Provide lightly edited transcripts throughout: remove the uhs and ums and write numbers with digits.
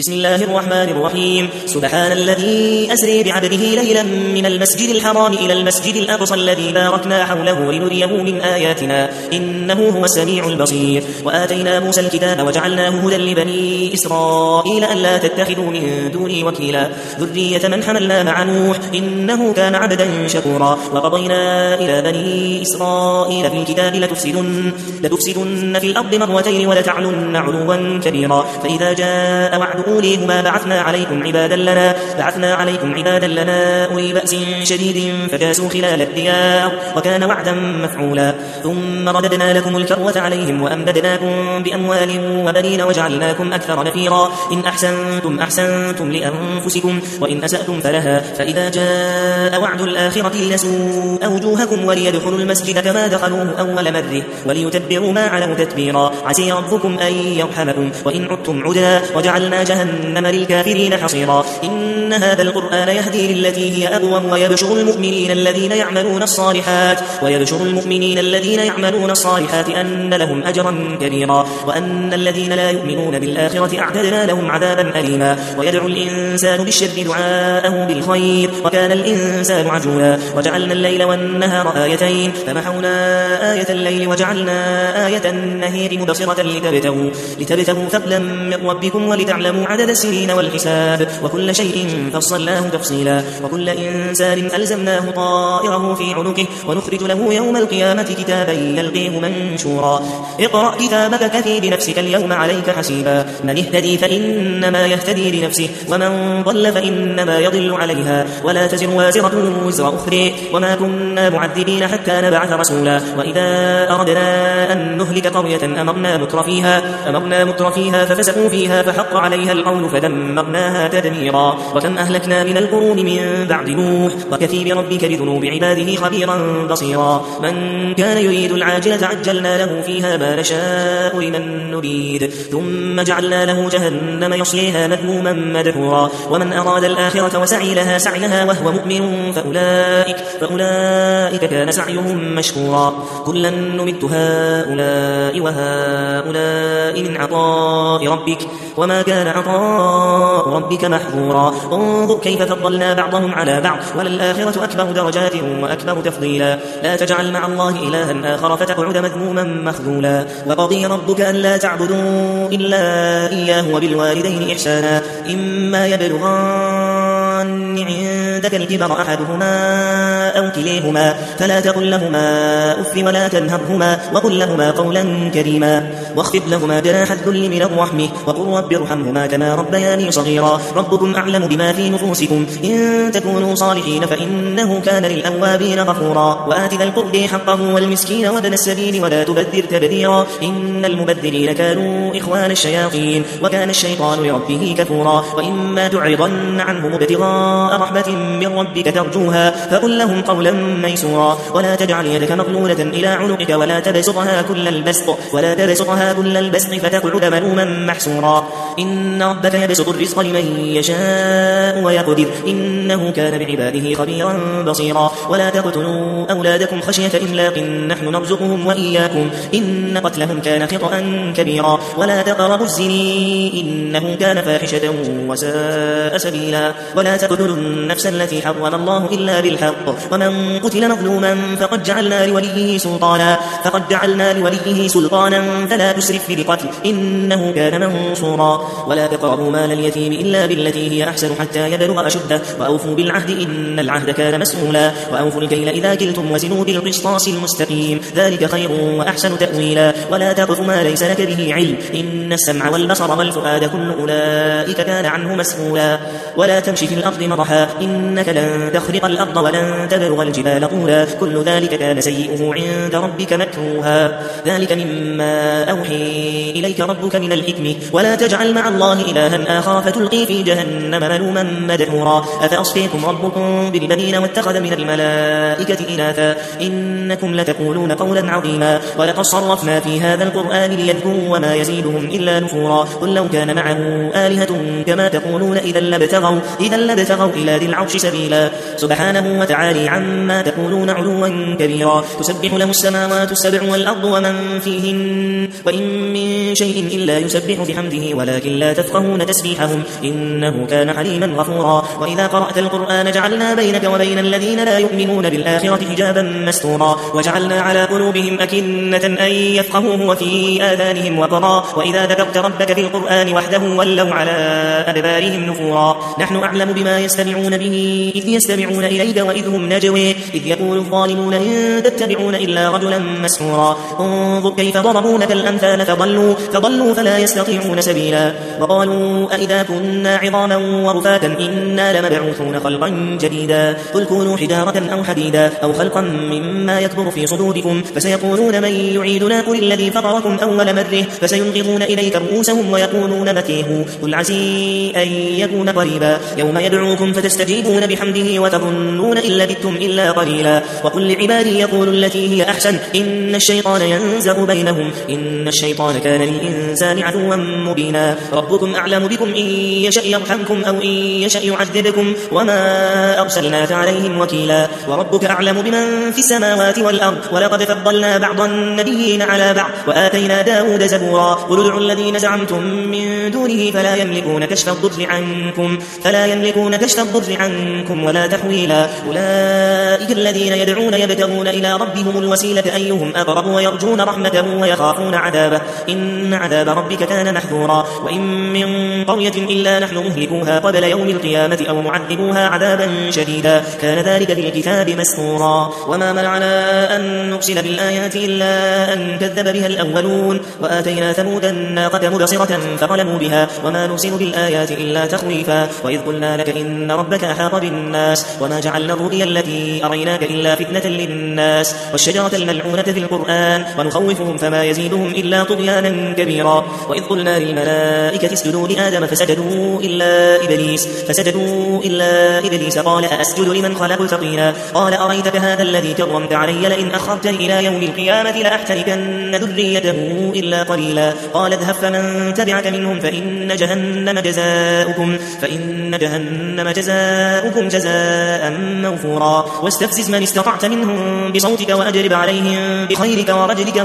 بسم الله الرحمن الرحيم. سبحان الذي أسري بعبده ليلا من المسجد الحرام إلى المسجد الأقصى الذي باركنا حوله لنريه من آياتنا إنه هو السميع البصير. وآتينا موسى الكتاب وجعلناه هدى لبني إسرائيل ألا تتخذوا من دوني وكيلا ذرية من حملنا مع نوح إنه كان عبدا شكورا. وقضينا إلى بني إسرائيل في الكتاب لتفسدن في الأرض مرتين ولتعلن علوا كبيرا. فإذا جاء وعد أوليهما بعثنا عليكم عبادا لنا أولي بأس شديد فجاسوا خلال الديار وكان وعدا مفعولا. ثم رددنا لكم الكرة عليهم وأمددناكم بأموال وبنين وجعلناكم أكثر نفيرا. إن أحسنتم لأنفسكم وإن أسأتم فلها. فإذا جاء وعد الآخرة ليسوء وجوهكم وليدخلوا المسجد كما دخلوه أول مرة وليتبروا ما علوا تتبيرا. عسي ربكم أن يرحمكم وإن عدتم عدا وجعلنا جهنم للكافرين حصيرا. إن هذا القرآن يهدي للتي هي أقوم ويبشر المؤمنين الذين يعملون الصالحات أن لهم أجرا كبيرا وأن الذين لا يؤمنون بالآخرة أعتدنا لهم عذابا أليما. ويدعو الإنسان بالشر دعاءه بالخير وكان الإنسان عجولا. وجعلنا الليل والنهار آيتين فمحونا آية الليل وجعلنا آية النهار مبصرة لتبتغوا فضلا من ربكم ولتعلموا عدد السنين والحساب وكل شيء فصلناه تفصيلا. وكل إنسان ألزمناه طائره في عنقه ونخرج له يوم القيامة كتابا يلقيه منشورا. اقرأ كتابك كفي بنفسك اليوم عليك حسيبا. من اهتدي فإنما يهتدي لنفسه ومن ضل فإنما يضل عليها ولا تزر وازرة وزر أخرى وما كنا معذبين حتى نبعث رسولا. وإذا أردنا أن نهلك قرية أمرنا متر فيها ففسقوا فيها فحق عليها القول فدمرناها تدميرا. وكم أهلكنا من القرون من بعد نوح وكفي بربك بذنوب عباده خبيرا بصيرا. من كان يريد العاجلة عجلنا له فيها ما نشاء لمن نريد ثم جعلنا له جهنم يصليها مذموما مدحورا. ومن أراد الآخرة وسعي لها سعيها وهو مؤمن فأولئك كان سعيهم مشكورا. كلا نمد هؤلاء وهؤلاء من عطاء ربك وما كان عطاء ربك محظورا. انظر كيف فضلنا بعضهم على بعض وللآخرة أكبر درجات وأكبر تفضيلا. لا تجعل مع الله إلها آخر فتقعد مذموما مخذولا. وقضي ربك أن لا تعبدوا إلا إياه وبالوالدين إحسانا. إما يبلغن عندك الكبر أحدهما أو كليهما فلا تقل لهما أف ولا تنهرهما وقل لهما قولا كريما واخفض لهما جناح الذل من الرحمة وقل رب ارحمهما كما ربياني صغيرا. ربكم أعلم بما في نفوسكم إن تكونوا صالحين فإنه كان للأوابين غفورا. وآت ذا القرب حقه والمسكين وابن السبيل ولا تبذر تبذيرا إن المبذرين كانوا إخوان الشياطين وكان الشيطان لربه كفورا. وإما تعرضن عنهم ابتغاء رحمة من ربك ترجوها فقل لهم قولا ميسورا. ولا تجعل يدك مغلولة إلى عنقك ولا تبسطها كل البسط فتقعد ملوما محسورا. إن ربك يبسط الرزق لمن يشاء ويقدر إنه كان بعباده خبيرا بصيرا. ولا تقتلوا أولادكم خشية إملاق نحن نرزقهم وإياكم إن قتلهم كان خطأ كبيرا. ولا تقربوا الزنا إنه كان فاحشة وساء سبيلا. ولا تقتلوا النفس التي حرم الله إلا بالحق ومن قتل مظلوما فقد جعلنا لوليه سلطانا فلا تسرف في القتل إنه كان منصورا. ولا تقربوا مال اليتيم إلا بالتي هي أحسن حتى يبلغ أشده وأوفوا بالعهد إن العهد كان مسؤولا. وأوفوا الكيل إذا كلتم وزنوا بالقسطاس المستقيم ذلك خير وأحسن تأويلا. ولا تقف ما ليس لك به علم إن السمع والبصر والفؤاد كل أولئك كان عنه مسؤولا. ولا تمشي في الأرض مرحا إنك لن تخرق الأرض ولن تبلغ الجبال طولا كل ذلك كان سيئه عند ربك مكروها. ذلك مما أوحي إليك ربك من الحكم. ولا تجعل مع الله إلها آخر فتلقي في جهنم ملوما مدحورا. أفأصفيكم ربكم بالبنين واتخذ من الملائكة إناثا إنكم لتقولون قولا عظيما. ولقد صرفنا في هذا القرآن ليذكروا وما يزيدهم إلا نفورا. قل لو كان معه آلهة كما تقولون إذا لابتغوا لابتغوا إلى ذي العرش سبيلا سبحانه وتعالى عما تقولون علوا كبيرا تسبح له السماوات السبع والأرض ومن فيهن وإن من شيء إلا يسبح بحمده ولكن لا تفقهون تسبيحهم إنه كان حليما غفورا وإذا قرأت القرآن جعلنا بينك وبين الذين لا يؤمنون بالآخرة حجابا مستورا وجعلنا على قلوبهم أكنة أن يفقهوه وفي آذانهم وقرا وإذا ذكرت ربك في القرآن وحده ولوا على أدبارهم نفورا نحن أعلم بما يستمعون به إذ يستمعون إليك وإذ هم نجوي إذ يقول الظالمون إن تتبعون إلا رجلا مسحورا انظر كيف ضربوا لك الأمثال فضلوا فلا يستطيعون سبيلا وقالوا أئذا كنا عظاما ورفاتا إنا لمبعوثون خلقا جديدا قل كونوا حجارة أو حديدا أو خلقا مما يكبر في صدوركم فسيقولون من يعيدنا قل الذي فطركم أول مرة فسينغضون إليك رؤوسهم ويقولون متيه قل عسى أن يكون قريبا يوم يدعوكم فتستجيبون بحمده وتظنون إن لبثتم إلا قليلا وقل لعبادي يقولوا التي هي أحسن إن الشيطان ينزغ بينهم إن الشيطان كان للإنسان عدوا مبينا ربكم أعلم بكم إن يشأ يرحمكم أو إن يشأ يعذبكم وما أرسلناك عليهم وكيلا وربك أعلم بمن في السماوات والأرض ولقد فضلنا بعض النبيين على بعض وآتينا داود زبورا قل ادعوا الذين زعمتم من دونه فلا يملكون كشف الضر عنكم ولا تحويلا أولئك الذين يدعون يبتغون إلى ربهم الوسيلة أيهم أقرب ويرجون رحمته ويخافون عذابه إن عذاب ربك كان محذورا وإن من قرية إلا نحن مهلكوها قبل يوم القيامة أو معذبوها عذابا شديدا كان ذلك في الكتاب مسطورا وما منعنا أن نرسل بالآيات إلا أن كذب بها الأولون وآتينا ثمود الناقة مبصرة فظلموا بها وما نرسل بالآيات إلا تخويفا وإذ قلنا لك إن ربك أحاط بالناس وما جعلنا الرؤيا التي أريناك إلا فتنة للناس والشجرة الملعونة في القرآن ونخوفهم فما يزيدهم إلا طغيانا كبيرا وإذ قلنا للملائكة اسجدوا لآدم فسجدوا إلا إبليس قال أأسجد لمن خلقت طينا قال أريتك هذا الذي كرمت علي لئن أخرتني إلى يوم القيامة لأحتركن ذريته إلا قليلا قال اذهب فمن تبعك منهم فإن جهنم جزاؤكم جزاء موفورا واستفزز من استطعت منهم بصوتك وأجرب عليهم بخيرك ورجلك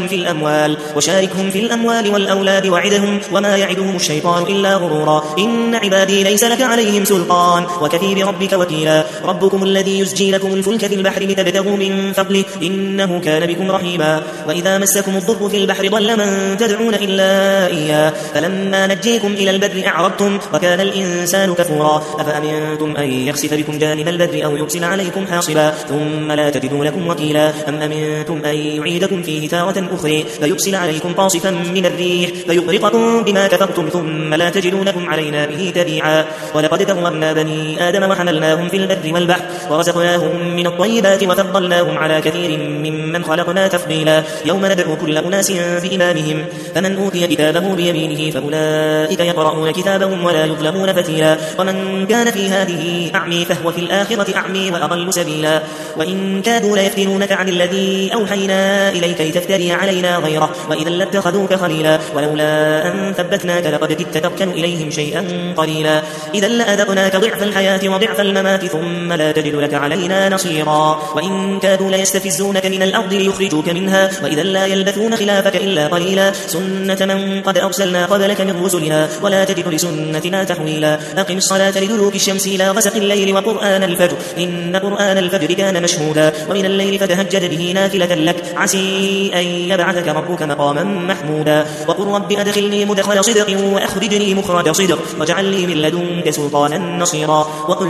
وشاركهم في الأموال والأولاد وعدهم وما يعدهم الشيطان إلا غرورا إن عبادي ليس لك عليهم سلطان وكفي بربك وكيلا ربكم الذي يزجي لكم الفلك في البحر لتبتغوا من فضله إنه كان بكم رحيما وإذا مسكم الضر في البحر ضل من تدعون إلا إياه فلما نجيكم إلى البر أعرضتم وكان الإنسان كفورا أفأمنتم أن يخسف بكم جانب البر أو يرسل عليكم حاصبا ثم لا تجدوا لكم وكيلا أم أمنتم أن يعيدكم فيه تارة أخرى فيرسل عليكم قاصفا من الريح فيغرقكم بما كفرتم ثم لا تجدوا لكم علينا به تبيعا ولقد كرمنا بني آدم وحملناهم في البر والبحر ورزقناهم من الطيبات وفضلناهم على كثير ممن خلقنا تفضيلا يوم ندعو كل أناس بإمامهم فمن أوتي كتابه بيمينه فأولئك يقرؤون كتابهم ولا يظلمون فتيلا ومن كان في هذه أعمي فهو في الآخرة أعمي وأضل سبيلا وإن كادوا ليفتنونك عن الذي أوحينا إليك لتفتري علينا غيره وإذا لاتخذوك خليلا ولولا أن ثبتناك لقد كدت تركن إليهم شيئا قليلا إذا لأذقناك ضعف الحياة وضعف الممات ثم لا تجد لك علينا نصيرا وإن كادوا ليستفزونك من الأرض ليخرجوك منها وإذا لا يلبثون خلافك إلا قليلا سنة من قد أرسلنا قبلك من رسلنا ولا تجد لسنتنا تحويلا أقم الصلاة لدلوك الشمس إلى غسق الليل وقرآن الفجر إن قرآن الفجر كان مشهودا ومن الليل فتهجد به نافلة لك عسى أن يبعثك ربك مقاما محمودا وقل رب أدخلني مدخل صدق وأخرجني مخرج صدق واجعل لي من لدنك سلطانا نصيرا وقل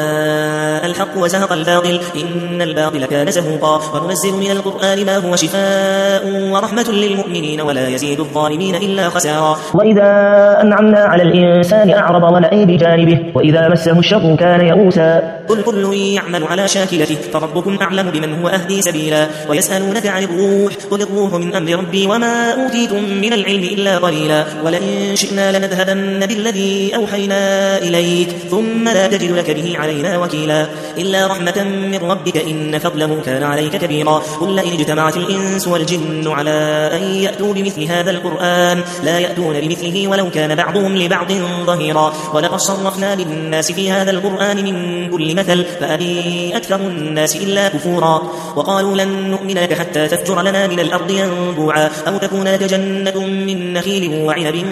جاء الحق وزهق الباطل إن الباطل كان زهوقا وننزل من القرآن ما هو شفاء ورحمة للمؤمنين ولا يزيد الظالمين إلا خسارا وإذا أنعمنا على الإنسان أعرض ونأى بجانبه وإذا مسه الشر كان يئوسا قل كل يعمل على شاكلته فربكم أعلم بمن هو أهدي سبيلا ويسألونك عن الروح قل الروح من أمر ربي وما أوتيتم من العلم إلا قليلا ولئن شئنا لنذهبن بالذي أوحينا إليك ثم لا تجد لك به علينا وكيلا إلا رحمة من ربك إن فضله كان عليك كبيرا قل لئن اجتمعت الإنس والجن على أن يأتوا بمثل هذا القرآن لا يأتون بمثله ولو كان بعضهم لبعض ظهيرا ولقد صرفنا وصرفنا للناس في هذا القرآن من كل مثل فأبي أكثر الناس إلا كفورا وقالوا لن نؤمن لك حتى تفجر لنا من الأرض ينبوعا أو تكون لك جنة من نخيل وعنب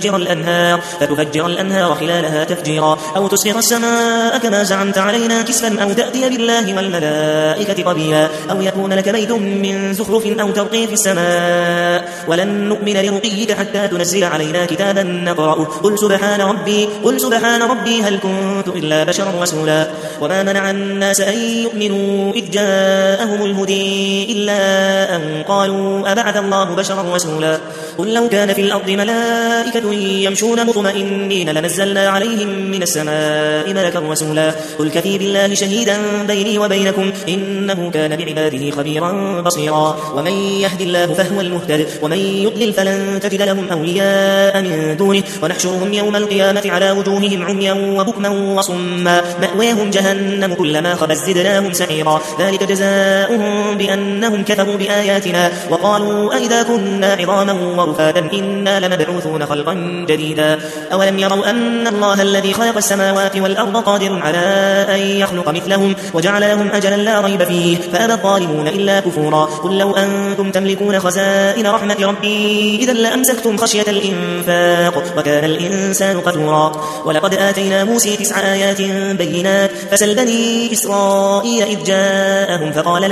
فتفجر الأنهار خلالها تفجيرا أو تسقط السماء كما زعمت علينا كسفا أو تأتي بالله والملائكة قبيلا أو يكون لك بيت من زخرف أو ترقي في السماء ولن نؤمن لرقيك حتى تنزل علينا كتابا نقرأه قل سبحان ربي هل كنت إلا بشرا رسولا وما منع الناس أن يؤمنوا إذ جاءهم الهدي إلا أن قالوا أبعث الله بشرا رسولا قل لو كان في الأرض ملائكة يمشون مطمئنين لنزلنا عليهم من السماء ملكا رسولا قل كفى بالله شهيدا بيني وبينكم إنه كان بعباده خبيرا بصيرا ومن يهد الله فهو المهتد ومن يضلل فلن تجد لهم أولياء من دونه ونحشرهم يوم القيامة على وجوههم عميا وبكما وصما مأواهم جهنم كلما خبت زدناهم سعيرا ذلك جزاؤهم بأنهم كفروا بآياتنا وقالوا أئذا كنا عظاما ورفاتا إنا لمبعوثون خلقا جديدا أولم يروا أن الله الذي خلق السماوات والأرض قادر على أن يخلق مثلهم وجعل لهم أجلا لا ريب فيه فأبى الظالمون إلا كفورا قل لو أنتم تملكون خزائن رحمة ربي إذا لأمسكتم خشية الإنفاق وكان الإنسان قتورا ولقد آتينا موسى 9 آيات بينات فسل بني إسرائيل إذ جاءهم فقال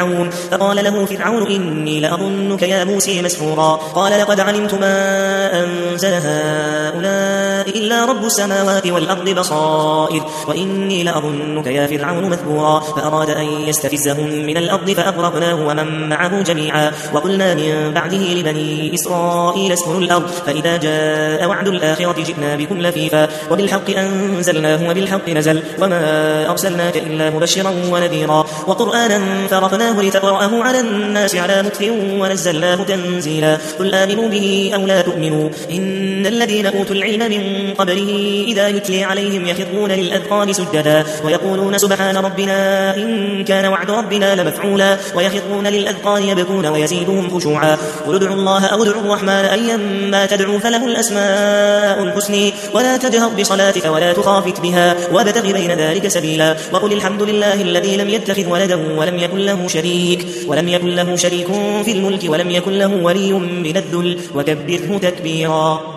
له فرعون إني لأظنك يا موسى مسحورا قال لقد علمت ما أنزل هؤلاء إلا رب السماوات والأرض بصائر وإني لأظنك يا فرعون مثبورا فأراد أن يستفزهم من الأرض فأغرقناه ومن معه جميعا وقلنا من بعده لبني إسرائيل اسكنوا الأرض فإذا جاء وعد الآخرة جئنا بكم لفيفا وبالحق أنزلناه وبالحق نزل وما أرسلناك إلا مبشرا ونذيرا وقرآنا فرقناه لتقرأه على الناس على مكث ونزلناه تنزيلا قل آمنوا به أو لا تؤمنوا إن الذين أوتوا العلم من قبله إذا يتلي عليهم يخرون للأذقان سجدا ويقولون سبحان ربنا إن كان وعد ربنا لمفعولا ويخرون للأذقان يبكون ويزيدهم خشوعا قل ادعوا الله أو ادعوا الرحمن أيما تدعوا فله الأسماء الحسنى ولا تجهر بصلاتك ولا تخافت بها وابتغ بين ذلك سبيلا وقل الحمد لله الذي لم يتخذ ولدا ولم يكن له شريك في الملك ولم يكن له ولي من الذل وكبره تكبيرا.